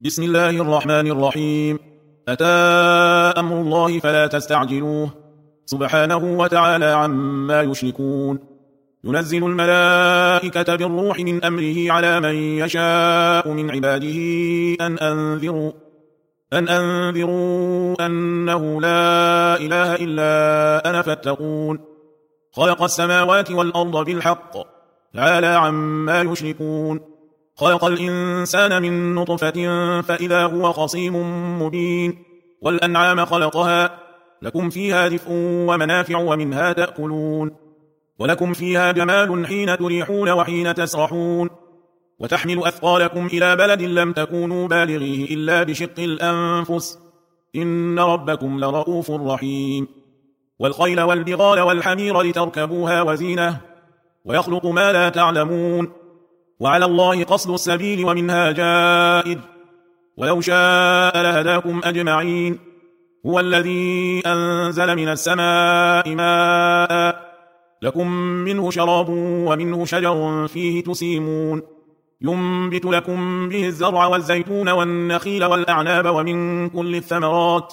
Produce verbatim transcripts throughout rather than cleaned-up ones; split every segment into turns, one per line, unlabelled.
بسم الله الرحمن الرحيم. أتى أمر الله فلا تستعجلوه سبحانه وتعالى عما يشركون. ينزل الملائكة بالروح من أمره على من يشاء من عباده أن أنذروا أن أنذروا أنه لا إله إلا أنا فاتقون. خلق السماوات والأرض بالحق تعالى عما يشركون. خلق الإنسان من نطفة فإذا هو خصيم مبين. والأنعام خلقها لكم فيها دفء ومنافع ومنها تأكلون. ولكم فيها جمال حين تريحون وحين تسرحون. وتحمل أثقالكم إلى بلد لم تكونوا بالغيه إلا بشق الأنفس إن ربكم لرؤوف رحيم. والخيل والبغال والحمير لتركبوها وزينة ويخلق ما لا تعلمون. وعلى الله قصد السبيل ومنها جائر ولو شاء لهداكم أجمعين. هو الذي أنزل من السماء ماء لكم منه شراب ومنه شجر فيه تسيمون. ينبت لكم به الزرع والزيتون والنخيل والأعناب ومن كل الثمرات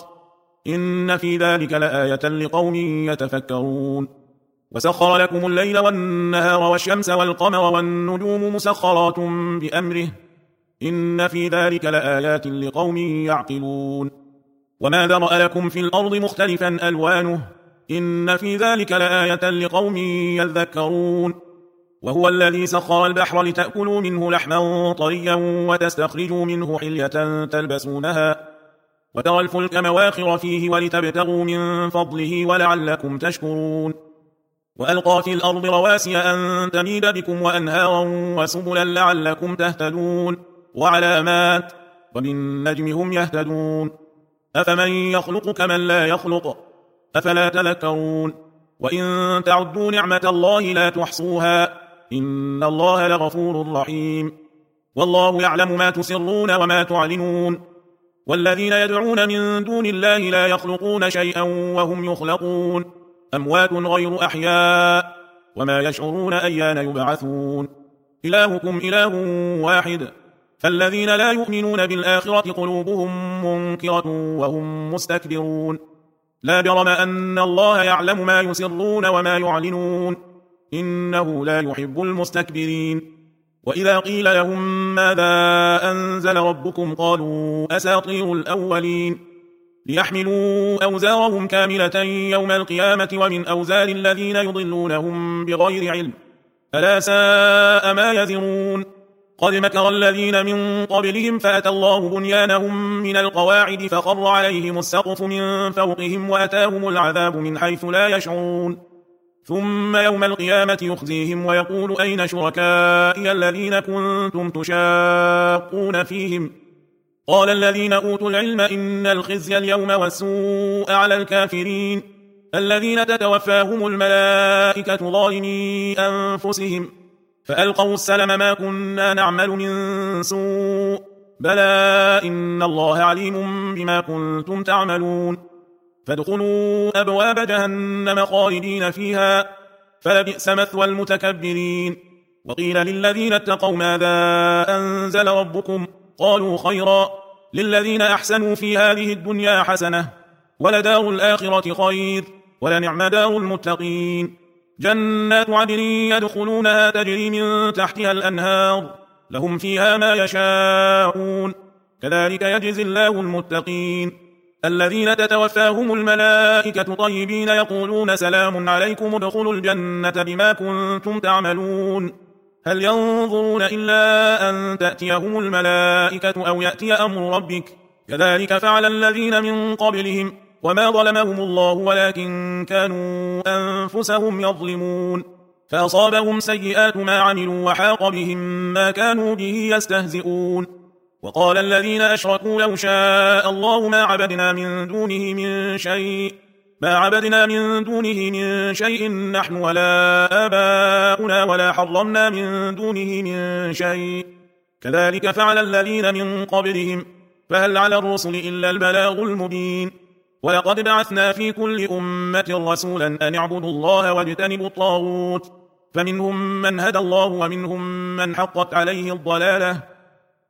إن في ذلك لآية لقوم يتفكرون. وسخر لكم الليل والنهار والشمس والقمر والنجوم مسخرات بأمره إن في ذلك لآيات لقوم يعقلون. وما ذرأ لكم في الأرض مختلفا ألوانه إن في ذلك لآية لقوم يذكرون. وهو الذي سخر البحر لتأكلوا منه لحما طريا وتستخرجوا منه حلية تلبسونها وترى الفلك مواخر فيه ولتبتغوا من فضله ولعلكم تشكرون. وألقى في الأرض رواسي أن تميد بكم وأنهارا وسبلا لعلكم تهتدون وعلامات وبالنجم هم يهتدون. أفمن يخلق كمن لا يخلق أفلا تذكرون. وإن تعدوا نعمة الله لا تحصوها إن الله لغفور رحيم. والله يعلم ما تسرون وما تعلنون. والذين يدعون من دون الله لا يخلقون شيئا وهم يخلقون أموات غير أحياء وما يشعرون أيان يبعثون. إلهكم إله واحد فالذين لا يؤمنون بالآخرة قلوبهم منكرة وهم مستكبرون. لا جرم أن الله يعلم ما يسرون وما يعلنون إنه لا يحب المستكبرين. وإذا قيل لهم ماذا أنزل ربكم قالوا أساطير الأولين ليحملوا أوزارهم كاملة يوم القيامة ومن أوزار الذين يضلونهم بغير علم ألا ساء ما يزرون. قد مكر الذين من قبلهم فأتى الله بنيانهم من القواعد فخر عليهم السقف من فوقهم وأتاهم العذاب من حيث لا يشعرون. ثم يوم القيامة يخزيهم ويقول أين شركائي الذين كنتم تشاقون فيهم قال الذين أوتوا العلم إن الخزي اليوم والسوء على الكافرين الذين تتوفاهم الملائكة ظالمي أنفسهم فألقوا السلم ما كنا نعمل من سوء بلى إن الله عليم بما كنتم تعملون. فادخلوا أبواب جهنم خالدين فيها فلبئس مثوى المتكبرين. وقيل للذين اتقوا ماذا أنزل ربكم قالوا خيرا للذين أحسنوا في هذه الدنيا حسنة ولدار الآخرة خير ولنعم دار المتقين. جنات عدن يدخلونها تجري من تحتها الأنهار لهم فيها ما يشاءون كذلك يجزي الله المتقين. الذين تتوفاهم الملائكة طيبين يقولون سلام عليكم ادخلوا الجنة بما كنتم تعملون. هل ينظرون إلا أن تأتيهم الملائكة أو يأتي أمر ربك كذلك فعل الذين من قبلهم وما ظلمهم الله ولكن كانوا أنفسهم يظلمون. فأصابهم سيئات ما عملوا وحاق بهم ما كانوا به يستهزئون. وقال الذين أشركوا لو شاء الله ما عبدنا من دونه من شيء ما عبدنا من دونه من شيء نحن ولا آباؤنا ولا حرمنا من دونه من شيء كذلك فعل الذين من قبلهم فهل على الرسل إلا البلاغ المبين. ولقد بعثنا في كل أمة رسولا أن اعبدوا الله واجتنبوا الطاغوت فمنهم من هدى الله ومنهم من حقت عليه الضلالة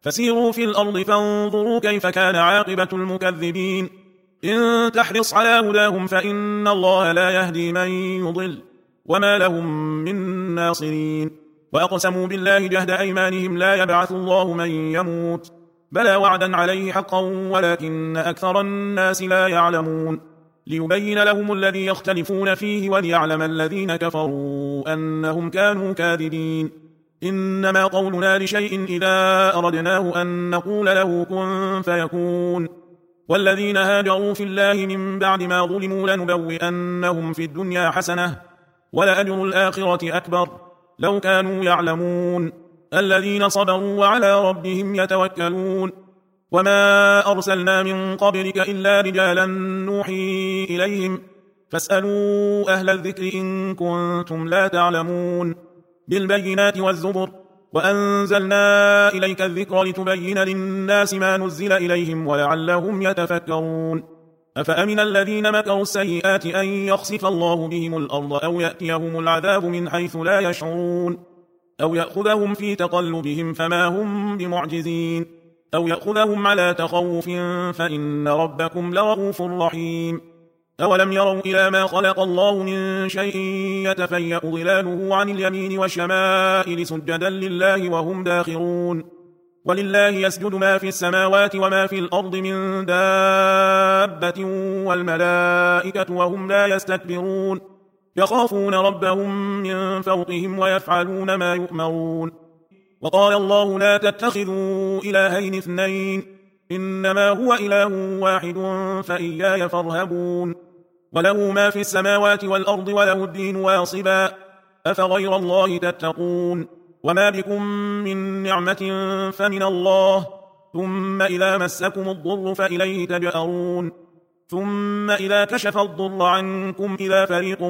فسيروا في الأرض فانظروا كيف كان عاقبة المكذبين إن تحرص على هداهم فإن الله لا يهدي من يضل وما لهم من ناصرين وأقسموا بالله جهد أيمانهم لا يبعث الله من يموت بلى وعدا عليه حقا ولكن أكثر الناس لا يعلمون ليبين لهم الذي يختلفون فيه وليعلم الذين كفروا أنهم كانوا كاذبين إنما قولنا لشيء إذا أردناه أن نقول له كن فيكون والذين هاجروا في الله من بعد ما ظلموا لنبوئنهم في الدنيا حسنة ولأجر الآخرة أكبر لو كانوا يعلمون الذين صبروا وعلى ربهم يتوكلون وما أرسلنا من قبلك إلا رجالا نوحي إليهم فاسألوا أهل الذكر إن كنتم لا تعلمون بالبينات والزبر وأنزلنا إليك الذكر لتبين للناس ما نزل إليهم ولعلهم يتفكرون أفأمن الذين مكروا السيئات أن يخسف الله بهم الأرض أو يأتيهم العذاب من حيث لا يشعرون أو يأخذهم في تقلبهم فما هم بمعجزين أو يأخذهم على تخوف فإن ربكم لرؤوف رحيم أولم يروا إلى ما خلق الله من شيء يتفيأ ظلاله عن اليمين والشمائل سجدا لله وهم داخرون ولله يسجد ما في السماوات وما في الأرض من دابة والملائكة وهم لا يستكبرون يخافون ربهم من فوقهم ويفعلون ما يؤمرون وقال الله لا تتخذوا إلهين اثنين إنما هو إله واحد فإياي فارهبون وله ما في السماوات والأرض وله الدين واصبا أفغير الله تتقون وما بكم من نعمة فمن الله ثم إذا مسكم الضر فإليه تجأرون ثم إذا كشف الضر عنكم إذا فريق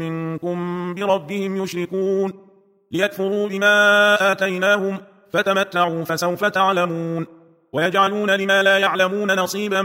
منكم بربهم يشركون ليكفروا بما آتيناهم فتمتعوا فسوف تعلمون ويجعلون لما لا يعلمون نصيبا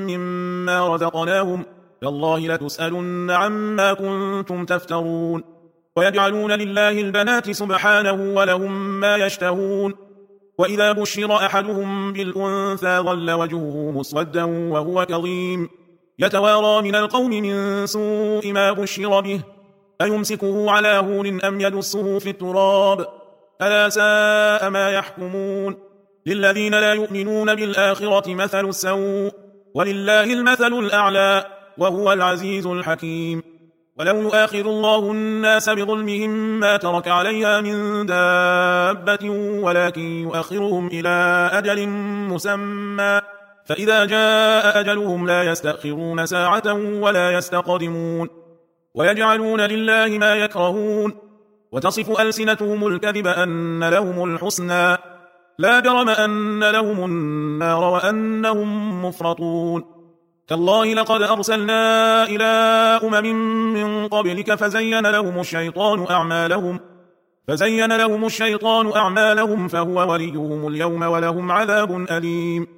مما رزقناهم تالله لتسألن عما كنتم تفترون ويجعلون لله البنات سبحانه ولهم ما يشتهون وإذا بشر أحدهم بالأنثى ظل وجهه مسودا وهو كظيم يتوارى من القوم من سوء ما بشر به أيمسكه على هون أم يدسه في التراب ألا ساء ما يحكمون للذين لا يؤمنون بالآخرة مثل السوء ولله المثل الأعلى وهو العزيز الحكيم ولو يؤاخذ الله الناس بظلمهم ما ترك عليها من دابة ولكن يؤخرهم إلى أجل مسمى فإذا جاء أجلهم لا يستأخرون ساعة ولا يستقدمون ويجعلون لله ما يكرهون وتصف ألسنتهم الكذب أن لهم الحسنى لا جرم أن لهم النار وأنهم مفرطون تالله لقد أرسلنا إلى أمم من قبلك فزين لهم الشيطان أعمالهم فزين لهم الشيطان أعمالهم فهو وليهم اليوم ولهم عذاب أليم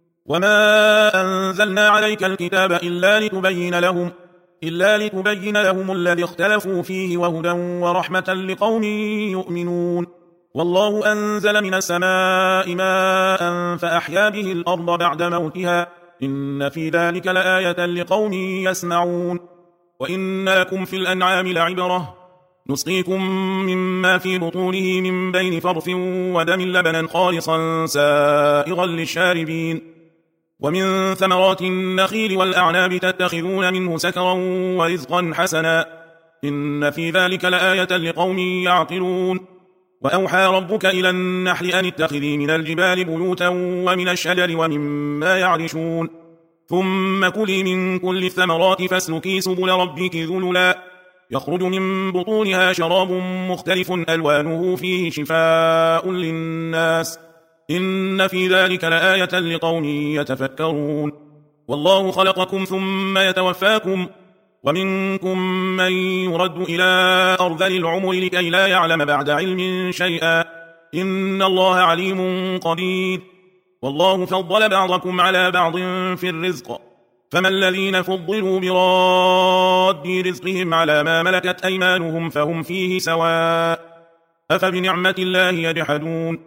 وما أنزلنا عليك الكتاب إلا لتبين لهم إلا لتبين لهم الذي اختلفوا فيه وهدى ورحمة لقوم يؤمنون والله أنزل من السماء ماء فأحيا به الأرض بعد موتها إن في ذلك لآية لقوم يسمعون وإن لكم في الأنعام لعبرة نسقيكم مما في بطونه من بين فرث ودم لبنا خالصا سائغا للشاربين ومن ثمرات النخيل والأعناب تتخذون منه سكرا ورزقا حسنا إن في ذلك لآية لقوم يعقلون وأوحى ربك إلى النحل أن اتخذي من الجبال بيوتا ومن الشجر ومما يعرشون ثم كلي من كل الثمرات فاسلكي سبل ربك ذللا يخرج من بطونها شراب مختلف ألوانه فيه شفاء للناس إن في ذلك لآية لقوم يتفكرون والله خلقكم ثم يتوفاكم ومنكم من يرد إلى أرذل العمر لكي لا يعلم بعد علم شيئا إن الله عليم قدير والله فضل بعضكم على بعض في الرزق فما الذين فضلوا براد رزقهم على ما ملكت أيمانهم فهم فيه سواء أفبنعمة الله يجحدون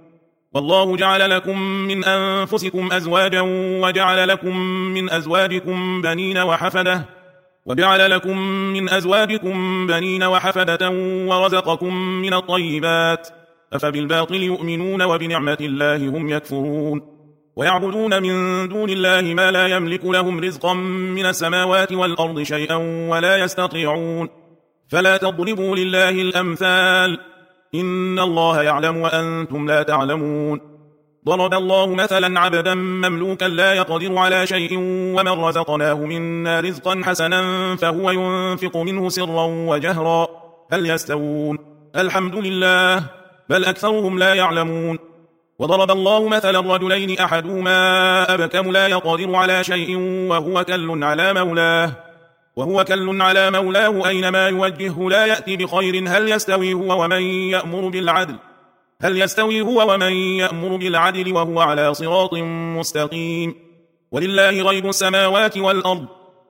والله جعل لكم من أنفسكم أزواجا وجعل لكم من أزواجكم بنين وحفدة وجعل لكم من أزواجكم بنين وحفدة ورزقكم من الطيبات أفبالباطل يؤمنون وبنعمة الله هم يكفرون ويعبدون من دون الله ما لا يملك لهم رزقا من السماوات والأرض شيئا ولا يستطيعون فلا تضربوا لله الأمثال إن الله يعلم وأنتم لا تعلمون ضرب الله مثلا عبدا مملوكا لا يقدر على شيء ومن رزقناه منا رزقا حسنا فهو ينفق منه سرا وجهرا هل يستوون الحمد لله بل أكثرهم لا يعلمون وضرب الله مثلا رجلين أحدهما أبكم لا يقدر على شيء وهو كل على مولاه وهو كل على مولاه أينما يوجهه لا يأتي بخير هل يستوي هو ومن يأمر بالعدل هل يستوي هو ومن يأمر بالعدل وهو على صراط مستقيم ولله غيب السماوات والأرض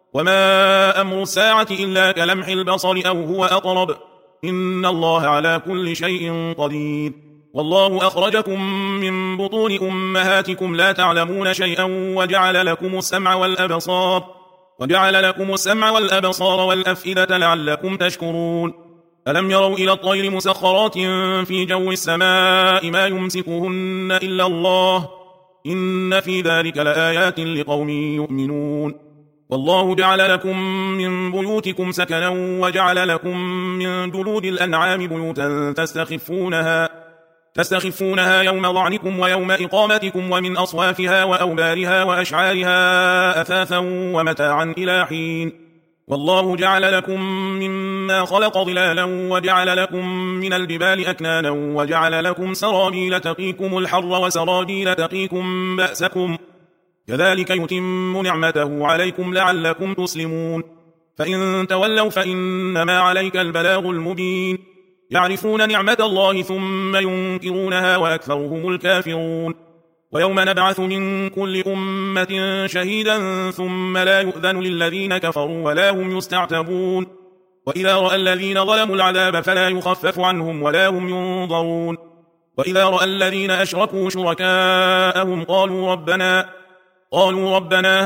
وما أمر الساعة إلا كلمح البصر أو هو أقرب إن الله على كل شيء قدير والله أخرجكم من بطون أمهاتكم لا تعلمون شيئا وجعل لكم السمع والأبصار وجعل لكم السمع والأبصار والأفئدة لعلكم تشكرون ألم يروا إلى الطير مسخرات في جو السماء ما يمسكهن إلا الله إن في ذلك لآيات لقوم يؤمنون والله جعل لكم من بيوتكم سكنا وجعل لكم من جلود الأنعام بيوتا تستخفونها تستخفونها يوم ضعنكم ويوم إقامتكم ومن أصوافها وأوبارها وأشعارها أثاثا ومتاعا إلى حين والله جعل لكم مما خلق ظلالا وجعل لكم من الجبال أكنانا وجعل لكم سرابيل تقيكم الحر وسرابيل تقيكم بأسكم كذلك يتم نعمته عليكم لعلكم تسلمون فإن تولوا فإنما عليك البلاغ المبين يعرفون نعمة الله ثم ينكرونها وأكثرهم الكافرون ويوم نبعث من كل أمة شهيدا ثم لا يؤذن للذين كفروا ولا هم يستعتبون وإذا رأى الذين ظلموا العذاب فلا يخفف عنهم ولا هم ينظرون وإذا رأى الذين أشركوا شركاءهم قالوا ربنا قالوا ربنا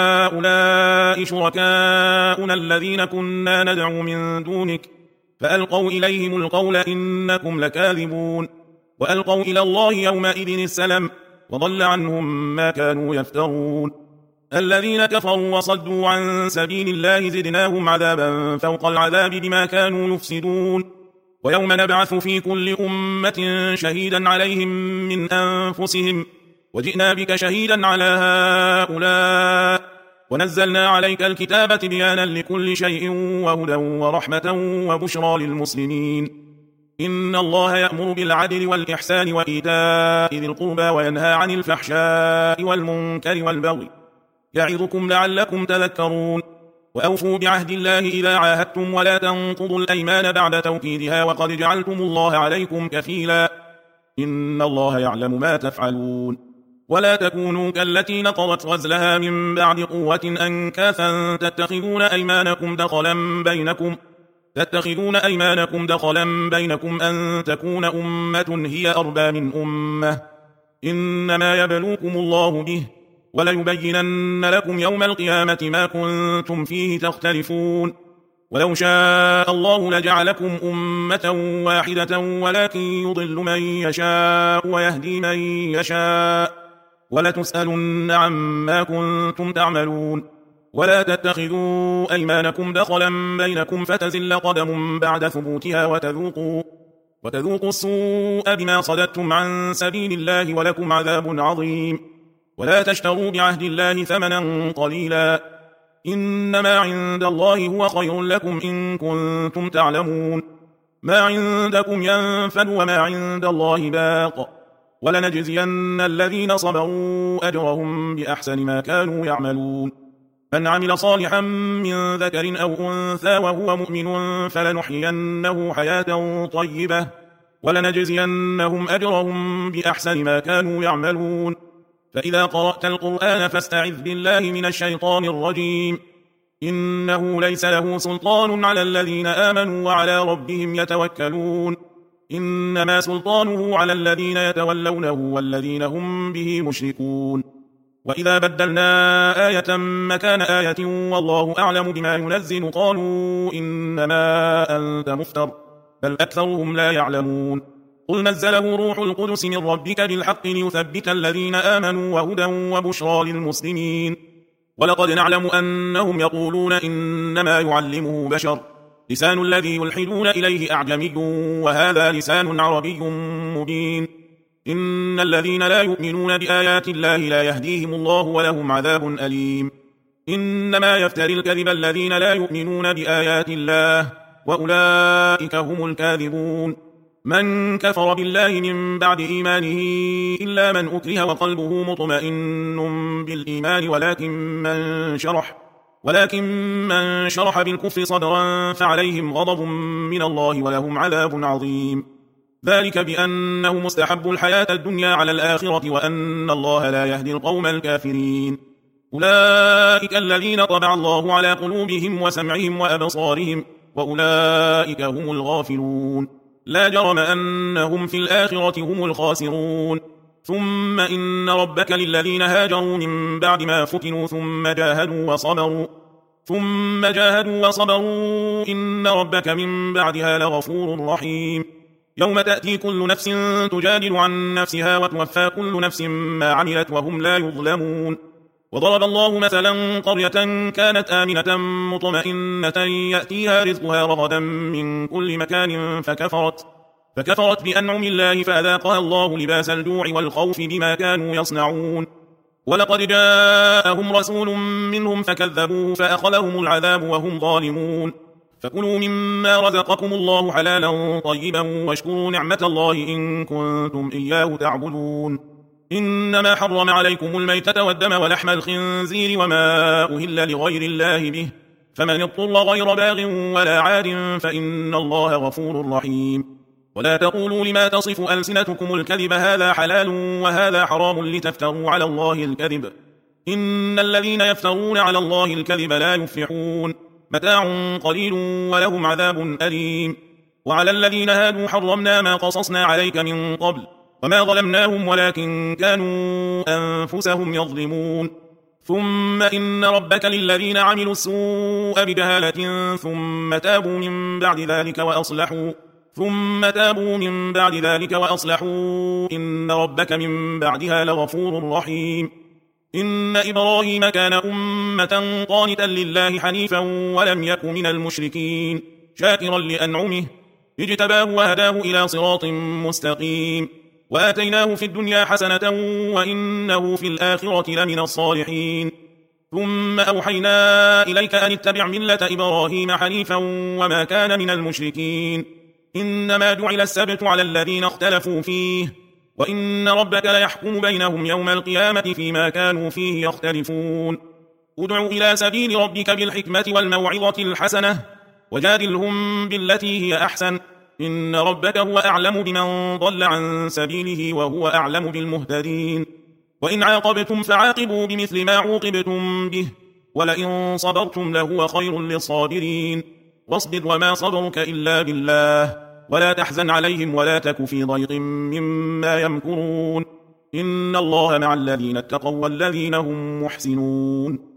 هؤلاء شركاؤنا الذين كنا ندعو من دونك فألقوا إليهم القول إنكم لكاذبون وألقوا إلى الله يومئذ السلام وضل عنهم ما كانوا يفترون الذين كفروا وصدوا عن سبيل الله زدناهم عذابا فوق العذاب بما كانوا يفسدون ويوم نبعث في كل أمة شهيدا عليهم من أنفسهم وجئنا بك شهيدا على هؤلاء ونزلنا عليك الكتاب تبيانا لكل شيء وهدى ورحمة وبشرى للمسلمين إن الله يأمر بالعدل والإحسان وإيتاء ذي القربى وينهى عن الفحشاء والمنكر والبغي يعظكم لعلكم تذكرون وأوفوا بعهد الله إذا عاهدتم ولا تنقضوا الأيمان بعد توكيدها وقد جعلتم الله عليكم كفيلا إن الله يعلم ما تفعلون ولا تكونوا كالتي نقضت غزلها من بعد قوة أنكاثا تتخذون أيمانكم دخلا بينكم تتخذون أيمانكم دخلا بينكم أن تكون أمة هي أربى من أمة إنما يبلوكم الله به وليبينن لكم يوم القيامة ما كنتم فيه تختلفون ولو شاء الله لجعلكم أمة واحدة ولكن يضل من يشاء ويهدي من يشاء ولتسألن عما كنتم تعملون ولا تتخذوا أيمانكم دخلا بينكم فتزل قدم بعد ثبوتها وتذوقوا, وتذوقوا السوء بما صددتم عن سبيل الله ولكم عذاب عظيم ولا تشتروا بعهد الله ثمنا قليلا إنما عند الله هو خير لكم إن كنتم تعلمون ما عندكم ينفد وما عند الله باق ولنجزين الذين صبروا أجرهم بأحسن ما كانوا يعملون من عمل صالحا من ذكر أو أنثى وهو مؤمن فلنحيينه حياة طيبة ولنجزينهم أجرهم بأحسن ما كانوا يعملون فإذا قرأت القرآن فاستعذ بالله من الشيطان الرجيم إنه ليس له سلطان على الذين آمنوا وعلى ربهم يتوكلون إنما سلطانه على الذين يتولونه والذين هم به مشركون. وإذا بدلنا آية مكان آية والله أعلم بما ينزل قالوا إنما أنت مفتر بل أكثرهم لا يعلمون. قل نزله روح القدس من ربك بالحق ليثبت الذين آمنوا وهدى وبشرى للمسلمين. ولقد نعلم أنهم يقولون إنما يعلمه بشر لسان الذي يلحدون إليه أعجمي وهذا لسان عربي مبين. إن الذين لا يؤمنون بآيات الله لا يهديهم الله ولهم عذاب أليم. إنما يفتري الكذب الذين لا يؤمنون بآيات الله وأولئك هم الكاذبون. من كفر بالله من بعد إيمانه إلا من أكره وقلبه مطمئن بالإيمان ولكن من شرح ولكن من شرح بالكفر صدرا فعليهم غضب من الله ولهم عذاب عظيم. ذلك بأنه مستحب الحياة الدنيا على الآخرة وأن الله لا يهدي القوم الكافرين. أولئك الذين طبع الله على قلوبهم وسمعهم وأبصارهم وأولئك هم الغافلون. لا جرم أنهم في الآخرة هم الخاسرون. ثم إن ربك للذين هاجروا من بعد ما فتنوا ثم جاهدوا وصبروا ثم جاهدوا وصبروا إن ربك من بعدها لغفور رحيم. يوم تأتي كل نفس تجادل عن نفسها وتوفى كل نفس ما عملت وهم لا يظلمون. وضرب الله مثلا قرية كانت آمنة مطمئنة يأتيها رزقها رغدا من كل مكان فكفرت فكفرت بأنعم الله فأذاقها الله لباس الجوع والخوف بما كانوا يصنعون. ولقد جاءهم رسول منهم فكذبوه فأخذهم العذاب وهم ظالمون. فكلوا مما رزقكم الله حلالا طيبا واشكروا نعمة الله إن كنتم إياه تعبدون. إنما حرم عليكم الميتة والدم ولحم الخنزير وما أهل لغير الله به فمن اضطر غير باغ ولا عاد فإن الله غفور رحيم. ولا تقولوا لما تصف ألسنتكم الكذب هذا حلال وهذا حرام لتفتروا على الله الكذب إن الذين يفترون على الله الكذب لا يفلحون. متاع قليل ولهم عذاب أليم. وعلى الذين هادوا حرمنا ما قصصنا عليك من قبل وما ظلمناهم ولكن كانوا أنفسهم يظلمون. ثم إن ربك للذين عملوا السوء بجهالة ثم تابوا من بعد ذلك وأصلحوا ثم تابوا من بعد ذلك وأصلحوا إن ربك من بعدها لغفور رحيم. إن إبراهيم كان أمة قانتا لله حنيفا ولم يك من المشركين شاكرا لأنعمه اجتباه وهداه إلى صراط مستقيم. وآتيناه في الدنيا حسنة وإنه في الآخرة لمن الصالحين. ثم أوحينا إليك أن اتبع ملة إبراهيم حنيفا وما كان من المشركين. إنما جعل السبت على الذين اختلفوا فيه وإن ربك ليحكم بينهم يوم القيامة فيما كانوا فيه يختلفون. ادع إلى سبيل ربك بالحكمة والموعظة الحسنة وجادلهم بالتي هي أحسن إن ربك هو أعلم بمن ضل عن سبيله وهو أعلم بالمهتدين. وإن عاقبتم فعاقبوا بمثل ما عوقبتم به ولئن صبرتم لهو خير للصابرين. واصبر وما صبرك إلا بالله ولا تحزن عليهم ولا تك في ضيق مما يمكرون إن الله مع الذين اتقوا والذين هم محسنون.